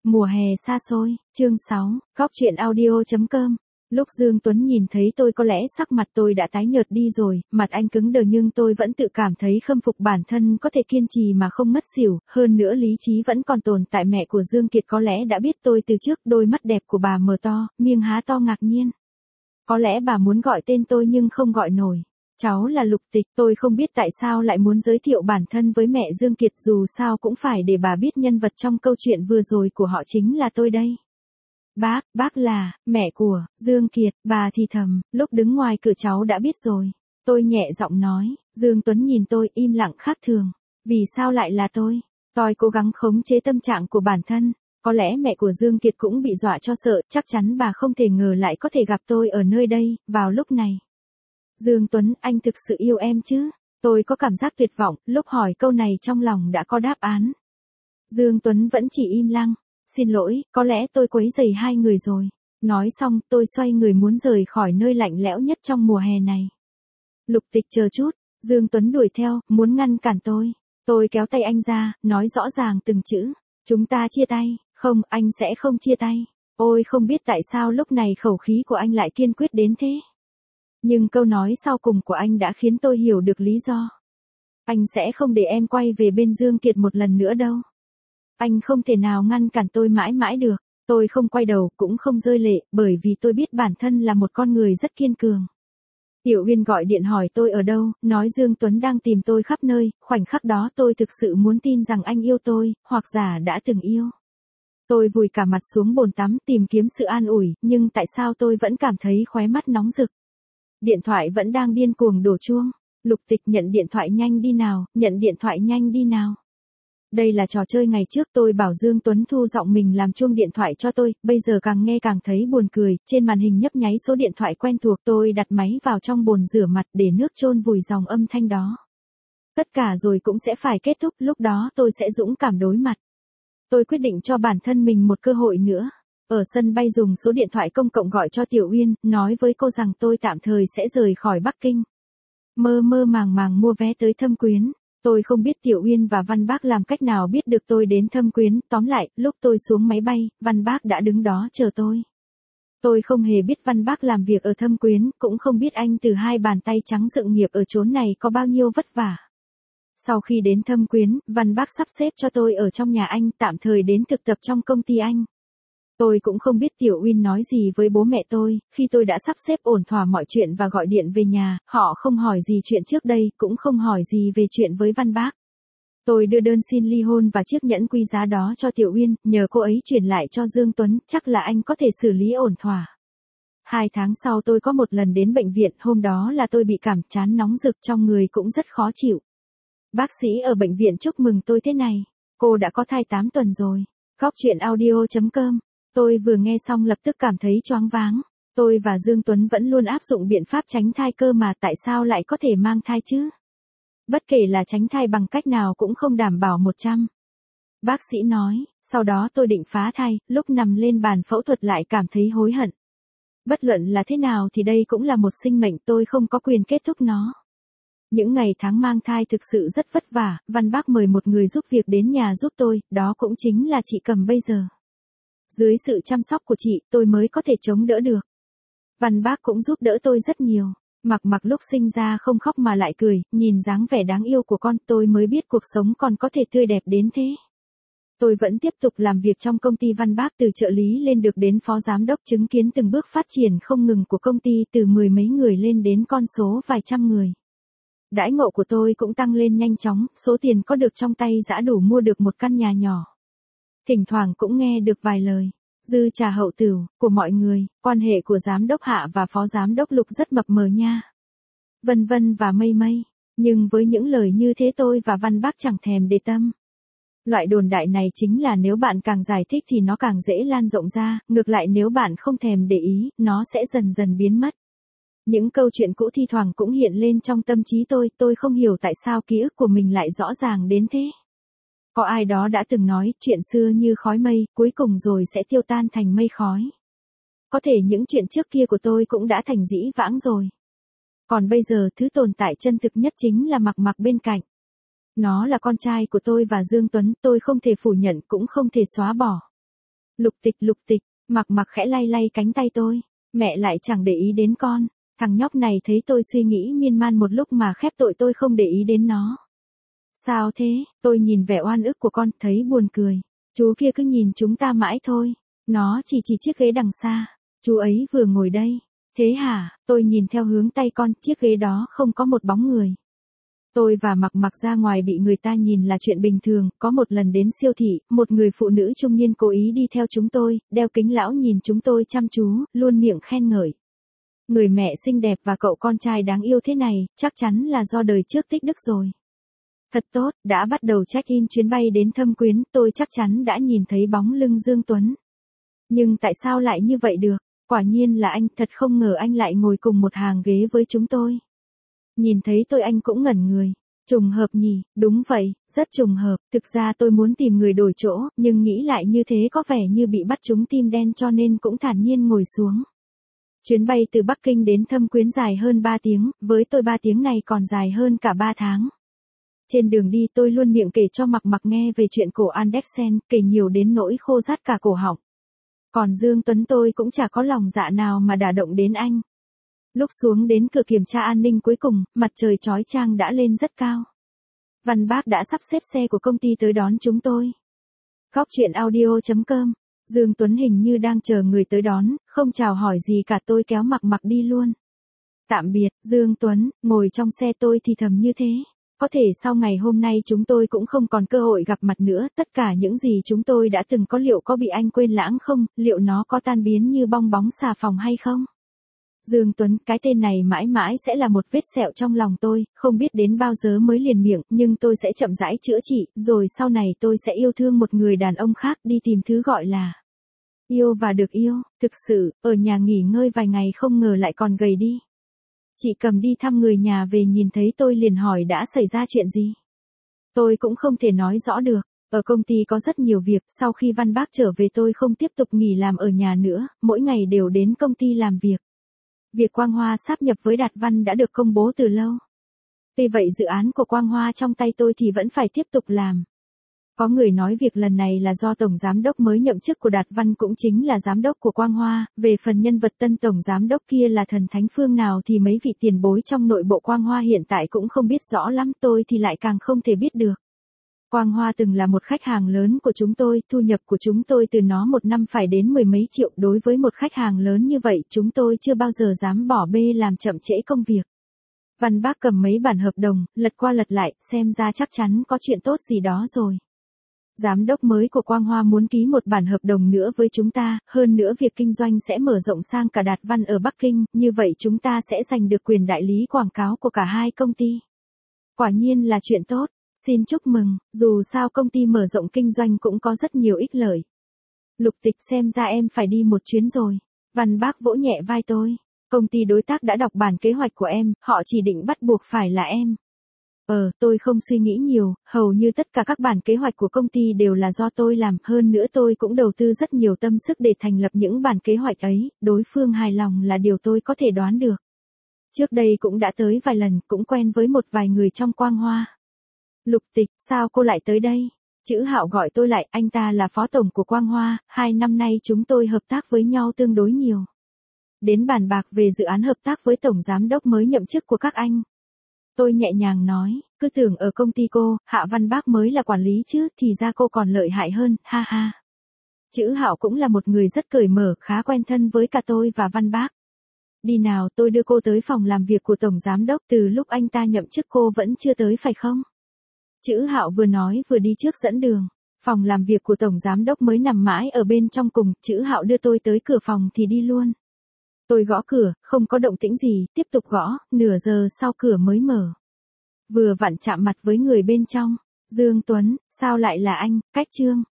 Mùa hè xa xôi, chương 6, góc truyện audio.com. Lúc Dương Tuấn nhìn thấy tôi có lẽ sắc mặt tôi đã tái nhợt đi rồi, mặt anh cứng đờ nhưng tôi vẫn tự cảm thấy khâm phục bản thân có thể kiên trì mà không ngất xỉu, hơn nữa lý trí vẫn còn tồn tại. Mẹ của Dương Kiệt có lẽ đã biết tôi từ trước, đôi mắt đẹp của bà mở to, miệng há to ngạc nhiên. Có lẽ bà muốn gọi tên tôi nhưng không gọi nổi. Cháu là Lục Tịch, tôi không biết tại sao lại muốn giới thiệu bản thân với mẹ Dương Kiệt, dù sao cũng phải để bà biết nhân vật trong câu chuyện vừa rồi của họ chính là tôi đây. Bác là, mẹ của, Dương Kiệt, bà thì thầm, lúc đứng ngoài cửa cháu đã biết rồi. Tôi nhẹ giọng nói, Dương Tuấn nhìn tôi im lặng khác thường. Vì sao lại là tôi? Tôi cố gắng khống chế tâm trạng của bản thân. Có lẽ mẹ của Dương Kiệt cũng bị dọa cho sợ, chắc chắn bà không thể ngờ lại có thể gặp tôi ở nơi đây, vào lúc này. Dương Tuấn, anh thực sự yêu em chứ? Tôi có cảm giác tuyệt vọng, lúc hỏi câu này trong lòng đã có đáp án. Dương Tuấn vẫn chỉ im lặng. Xin lỗi, có lẽ tôi quấy rầy hai người rồi. Nói xong, tôi xoay người muốn rời khỏi nơi lạnh lẽo nhất trong mùa hè này. Lục Tịch chờ chút, Dương Tuấn đuổi theo, muốn ngăn cản tôi. Tôi kéo tay anh ra, nói rõ ràng từng chữ. Chúng ta chia tay, không, anh sẽ không chia tay. Ôi không biết tại sao lúc này khẩu khí của anh lại kiên quyết đến thế. Nhưng câu nói sau cùng của anh đã khiến tôi hiểu được lý do. Anh sẽ không để em quay về bên Dương Kiệt một lần nữa đâu. Anh không thể nào ngăn cản tôi mãi mãi được. Tôi không quay đầu, cũng không rơi lệ, bởi vì tôi biết bản thân là một con người rất kiên cường. Tiểu Uyên gọi điện hỏi tôi ở đâu, nói Dương Tuấn đang tìm tôi khắp nơi, khoảnh khắc đó tôi thực sự muốn tin rằng anh yêu tôi, hoặc giả đã từng yêu. Tôi vùi cả mặt xuống bồn tắm tìm kiếm sự an ủi, nhưng tại sao tôi vẫn cảm thấy khóe mắt nóng rực. Điện thoại vẫn đang điên cuồng đổ chuông. Lục Tịch nhận điện thoại nhanh đi nào, nhận điện thoại nhanh đi nào. Đây là trò chơi ngày trước tôi bảo Dương Tuấn thu giọng mình làm chuông điện thoại cho tôi, bây giờ càng nghe càng thấy buồn cười, trên màn hình nhấp nháy số điện thoại quen thuộc, tôi đặt máy vào trong bồn rửa mặt để nước chôn vùi dòng âm thanh đó. Tất cả rồi cũng sẽ phải kết thúc, lúc đó tôi sẽ dũng cảm đối mặt. Tôi quyết định cho bản thân mình một cơ hội nữa. Ở sân bay dùng số điện thoại công cộng gọi cho Tiểu Uyên, nói với cô rằng tôi tạm thời sẽ rời khỏi Bắc Kinh. Mơ mơ màng màng mua vé tới Thâm Quyến. Tôi không biết Tiểu Uyên và Văn Bác làm cách nào biết được tôi đến Thâm Quyến, tóm lại, lúc tôi xuống máy bay, Văn Bác đã đứng đó chờ tôi. Tôi không hề biết Văn Bác làm việc ở Thâm Quyến, cũng không biết anh từ hai bàn tay trắng dựng nghiệp ở chốn này có bao nhiêu vất vả. Sau khi đến Thâm Quyến, Văn Bác sắp xếp cho tôi ở trong nhà anh, tạm thời đến thực tập trong công ty anh. Tôi cũng không biết Tiểu Uyên nói gì với bố mẹ tôi, khi tôi đã sắp xếp ổn thỏa mọi chuyện và gọi điện về nhà, họ không hỏi gì chuyện trước đây, cũng không hỏi gì về chuyện với Văn Bác. Tôi đưa đơn xin ly hôn và chiếc nhẫn quý giá đó cho Tiểu Uyên, nhờ cô ấy chuyển lại cho Dương Tuấn, chắc là anh có thể xử lý ổn thỏa. 2 tháng sau tôi có một lần đến bệnh viện, hôm đó là tôi bị cảm chán nóng rực, trong người cũng rất khó chịu. Bác sĩ ở bệnh viện chúc mừng tôi thế này, cô đã có thai 8 tuần rồi. Góc truyện audio.com. Tôi vừa nghe xong lập tức cảm thấy choáng váng. Tôi và Dương Tuấn vẫn luôn áp dụng biện pháp tránh thai cơ mà tại sao lại có thể mang thai chứ? Bất kể là tránh thai bằng cách nào cũng không đảm bảo 100. Bác sĩ nói, sau đó tôi định phá thai, lúc nằm lên bàn phẫu thuật lại cảm thấy hối hận. Bất luận là thế nào thì đây cũng là một sinh mệnh, tôi không có quyền kết thúc nó. Những ngày tháng mang thai thực sự rất vất vả, Văn Bác mời một người giúp việc đến nhà giúp tôi, đó cũng chính là chị Cầm bây giờ. Dưới sự chăm sóc của chị, tôi mới có thể chống đỡ được. Văn Bác cũng giúp đỡ tôi rất nhiều. Mặc lúc sinh ra không khóc mà lại cười, nhìn dáng vẻ đáng yêu của con, tôi mới biết cuộc sống còn có thể tươi đẹp đến thế. Tôi vẫn tiếp tục làm việc trong công ty Văn Bác, từ trợ lý lên được đến phó giám đốc, chứng kiến từng bước phát triển không ngừng của công ty, từ 10 mấy người lên đến con số vài trăm người. Đãi ngộ của tôi cũng tăng lên nhanh chóng, số tiền có được trong tay đã đủ mua được một căn nhà nhỏ. Thỉnh thoảng cũng nghe được vài lời dư trà hậu tửu của mọi người, quan hệ của giám đốc Hạ và phó giám đốc Lục rất mập mờ nha. Vân vân và mây mây, nhưng với những lời như thế tôi và Văn Bác chẳng thèm để tâm. Loại đồn đại này chính là nếu bạn càng giải thích thì nó càng dễ lan rộng ra, ngược lại nếu bạn không thèm để ý, nó sẽ dần dần biến mất. Những câu chuyện cũ thi thoảng cũng hiện lên trong tâm trí tôi không hiểu tại sao ký ức của mình lại rõ ràng đến thế. Có ai đó đã từng nói, chuyện xưa như khói mây, cuối cùng rồi sẽ tiêu tan thành mây khói. Có thể những chuyện trước kia của tôi cũng đã thành dĩ vãng rồi. Còn bây giờ thứ tồn tại chân thực nhất chính là Mặc bên cạnh. Nó là con trai của tôi và Dương Tuấn, tôi không thể phủ nhận cũng không thể xóa bỏ. Lục tịch, Mặc Mặc khẽ lay lay cánh tay tôi. Mẹ lại chẳng để ý đến con. Thằng nhóc này thấy tôi suy nghĩ miên man một lúc mà khép tội tôi không để ý đến nó. Sao thế? Tôi nhìn vẻ oan ức của con, thấy buồn cười. Chú kia cứ nhìn chúng ta mãi thôi. Nó chỉ chiếc ghế đằng xa. Chú ấy vừa ngồi đây. Thế hả? Tôi nhìn theo hướng tay con, chiếc ghế đó không có một bóng người. Tôi và Mặc Mặc ra ngoài bị người ta nhìn là chuyện bình thường, có một lần đến siêu thị, một người phụ nữ trung niên cố ý đi theo chúng tôi, đeo kính lão nhìn chúng tôi chăm chú, luôn miệng khen ngợi. Người mẹ xinh đẹp và cậu con trai đáng yêu thế này, chắc chắn là do đời trước tích đức rồi. Thật tốt, đã bắt đầu check-in chuyến bay đến Thâm Quyến, tôi chắc chắn đã nhìn thấy bóng lưng Dương Tuấn. Nhưng tại sao lại như vậy được? Quả nhiên là anh, thật không ngờ anh lại ngồi cùng một hàng ghế với chúng tôi. Nhìn thấy tôi anh cũng ngẩn người. Trùng hợp nhỉ, đúng vậy, rất trùng hợp, thực ra tôi muốn tìm người đổi chỗ, nhưng nghĩ lại như thế có vẻ như bị bắt trúng tim đen cho nên cũng thản nhiên ngồi xuống. Chuyến bay từ Bắc Kinh đến Thâm Quyến dài hơn 3 tiếng, với tôi 3 tiếng này còn dài hơn cả 3 tháng. Trên đường đi tôi luôn miệng kể cho Mặc Mặc nghe về chuyện cổ Andersen, kể nhiều đến nỗi khô rát cả cổ họng. Còn Dương Tuấn tôi cũng chả có lòng dạ nào mà đả động đến anh. Lúc xuống đến cửa kiểm tra an ninh cuối cùng, mặt trời chói chang đã lên rất cao. Văn Bác đã sắp xếp xe của công ty tới đón chúng tôi. Góc truyện audio.com. Dương Tuấn hình như đang chờ người tới đón, không chào hỏi gì cả, tôi kéo Mặc Mặc đi luôn. Tạm biệt, Dương Tuấn, ngồi trong xe tôi thì thầm như thế. Có thể sau ngày hôm nay chúng tôi cũng không còn cơ hội gặp mặt nữa, tất cả những gì chúng tôi đã từng có liệu có bị anh quên lãng không, liệu nó có tan biến như bong bóng xà phòng hay không? Dương Tuấn, cái tên này mãi mãi sẽ là một vết sẹo trong lòng tôi, không biết đến bao giờ mới liền miệng, nhưng tôi sẽ chậm rãi chữa trị, rồi sau này tôi sẽ yêu thương một người đàn ông khác, đi tìm thứ gọi là yêu và được yêu. Thực sự, ở nhà nghỉ ngơi vài ngày không ngờ lại còn gầy đi. Chị Cầm đi thăm người nhà về nhìn thấy tôi liền hỏi đã xảy ra chuyện gì. Tôi cũng không thể nói rõ được. Ở công ty có rất nhiều việc, sau khi Văn Bác trở về tôi không tiếp tục nghỉ làm ở nhà nữa, mỗi ngày đều đến công ty làm việc. Việc Quang Hoa sáp nhập với Đạt Văn đã được công bố từ lâu. Tuy vậy dự án của Quang Hoa trong tay tôi thì vẫn phải tiếp tục làm. Có người nói việc lần này là do Tổng Giám đốc mới nhậm chức của Đạt Văn cũng chính là Giám đốc của Quang Hoa, về phần nhân vật tân Tổng Giám đốc kia là thần thánh phương nào thì mấy vị tiền bối trong nội bộ Quang Hoa hiện tại cũng không biết rõ lắm, tôi thì lại càng không thể biết được. Quang Hoa từng là một khách hàng lớn của chúng tôi, thu nhập của chúng tôi từ nó một năm phải đến 10 mấy triệu, đối với một khách hàng lớn như vậy chúng tôi chưa bao giờ dám bỏ bê làm chậm trễ công việc. Văn Bác cầm mấy bản hợp đồng, lật qua lật lại, xem ra chắc chắn có chuyện tốt gì đó rồi. Giám đốc mới của Quang Hoa muốn ký một bản hợp đồng nữa với chúng ta, hơn nữa việc kinh doanh sẽ mở rộng sang cả Đạt Văn ở Bắc Kinh, như vậy chúng ta sẽ giành được quyền đại lý quảng cáo của cả hai công ty. Quả nhiên là chuyện tốt, xin chúc mừng, dù sao công ty mở rộng kinh doanh cũng có rất nhiều ích lợi. Lục Tịch, xem ra em phải đi một chuyến rồi. Văn Bác vỗ nhẹ vai tôi. Công ty đối tác đã đọc bản kế hoạch của em, họ chỉ định bắt buộc phải là em. Tôi không suy nghĩ nhiều, hầu như tất cả các bản kế hoạch của công ty đều là do tôi làm, hơn nữa tôi cũng đầu tư rất nhiều tâm sức để thành lập những bản kế hoạch ấy, đối phương hài lòng là điều tôi có thể đoán được. Trước đây cũng đã tới vài lần, cũng quen với một vài người trong Quang Hoa. Lục Tịch, sao cô lại tới đây? Chữ Hạo gọi tôi lại, anh ta là phó tổng của Quang Hoa, 2 năm nay chúng tôi hợp tác với nhau tương đối nhiều. Đến bàn bạc về dự án hợp tác với tổng giám đốc mới nhậm chức của các anh. Tôi nhẹ nhàng nói, cứ tưởng ở công ty cô, Hạ Văn Bác mới là quản lý chứ, thì ra cô còn lợi hại hơn, ha ha. Chữ Hạo cũng là một người rất cởi mở, khá quen thân với cả tôi và Văn Bác. Đi nào, tôi đưa cô tới phòng làm việc của tổng giám đốc, từ lúc anh ta nhậm chức cô vẫn chưa tới phải không? Chữ Hạo vừa nói vừa đi trước dẫn đường. Phòng làm việc của tổng giám đốc mới nằm mãi ở bên trong cùng, Chữ Hạo đưa tôi tới cửa phòng thì đi luôn. Tôi gõ cửa, không có động tĩnh gì, tiếp tục gõ, nửa giờ sau cửa mới mở. Vừa vặn chạm mặt với người bên trong. Dương Tuấn, sao lại là anh, Cách Trương?